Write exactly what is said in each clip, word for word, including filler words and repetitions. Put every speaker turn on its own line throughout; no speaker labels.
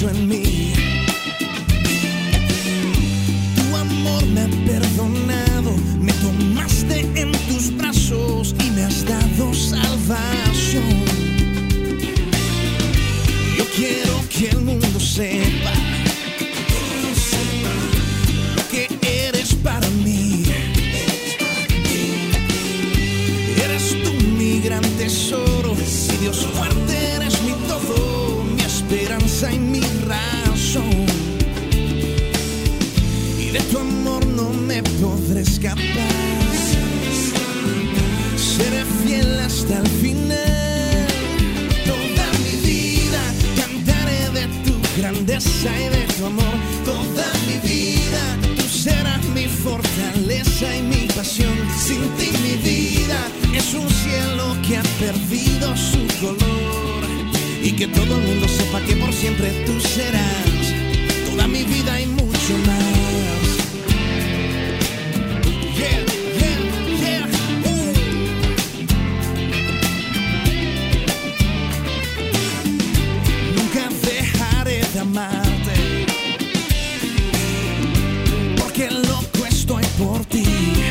hecho en mí. Tu amor me ha perdonado, me tomaste en tus brazos y me has dado salvación. Yo quiero que el mundo sepa lo que eres para mí. Eres tú mi gran tesoro, mi Dios fuerte, eres mi todo, mi esperanza y mi razón. Y de tu amor no me podré escapar. Seré fiel hasta el final. Toda mi vida cantaré de tu grandeza y de tu amor. Toda mi vida tú serás mi fortaleza y mi pasión. Sin ti mi vida es un cielo que ha perdido su color. Y que todo el mundo sepa que por siempre tú serás toda mi vida y mucho más. Yeah, yeah, yeah. Uh. Nunca dejaré de amarte, porque loco estoy por ti.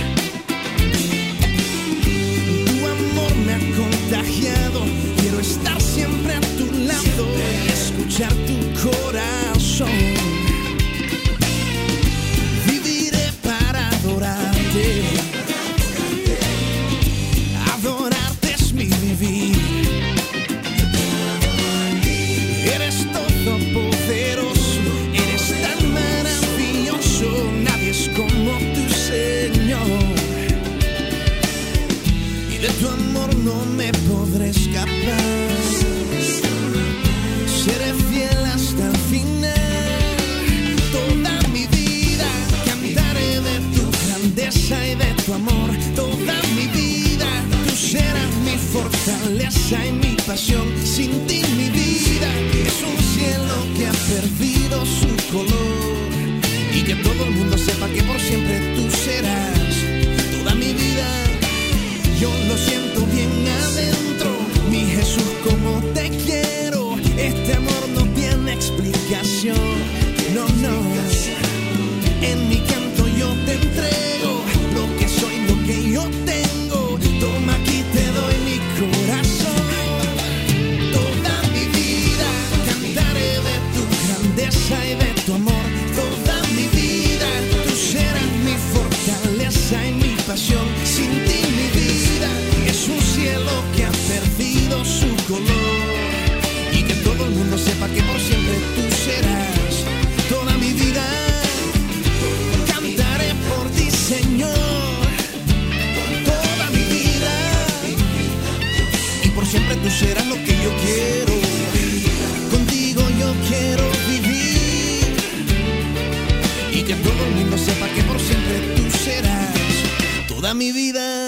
Tu amor me ha contagiado, quiero estar siempre a tu lado y escuchar tu corazón. Viviré para adorarte, adorarte es mi vivir. Eres todopoderoso, eres tan maravilloso, nadie es como tu Señor. Y de tu amor no me podré escapar. Seré fiel hasta el final. Toda mi vida cantaré de tu grandeza y de tu amor. Toda mi vida tú serás mi fortaleza y mi pasión. Sin ti mi vida es un cielo que ha perdido su color. Y que todo el mundo sepa que por siempre tú serás toda mi vida. Yo lo siento bien adentro, mi Jesús, como te quiero. Este amor no tiene explicación, no, no. En mi canto yo te entrego lo que soy, lo que yo tengo. Toma, aquí te doy mi corazón. Toda mi vida cantaré de tu grandeza y de tu amor. Toda mi vida tú serás mi fortaleza y mi pasión. Sin ti mi vida es un cielo que ha perdido su color. Y que todo el mundo sepa que por siempre tú serás toda mi vida. Cantaré por ti, Señor, toda mi vida. Y por siempre tú serás lo que yo quiero. Contigo yo quiero vivir. Y que todo el mundo sepa que por siempre tú serás toda mi vida.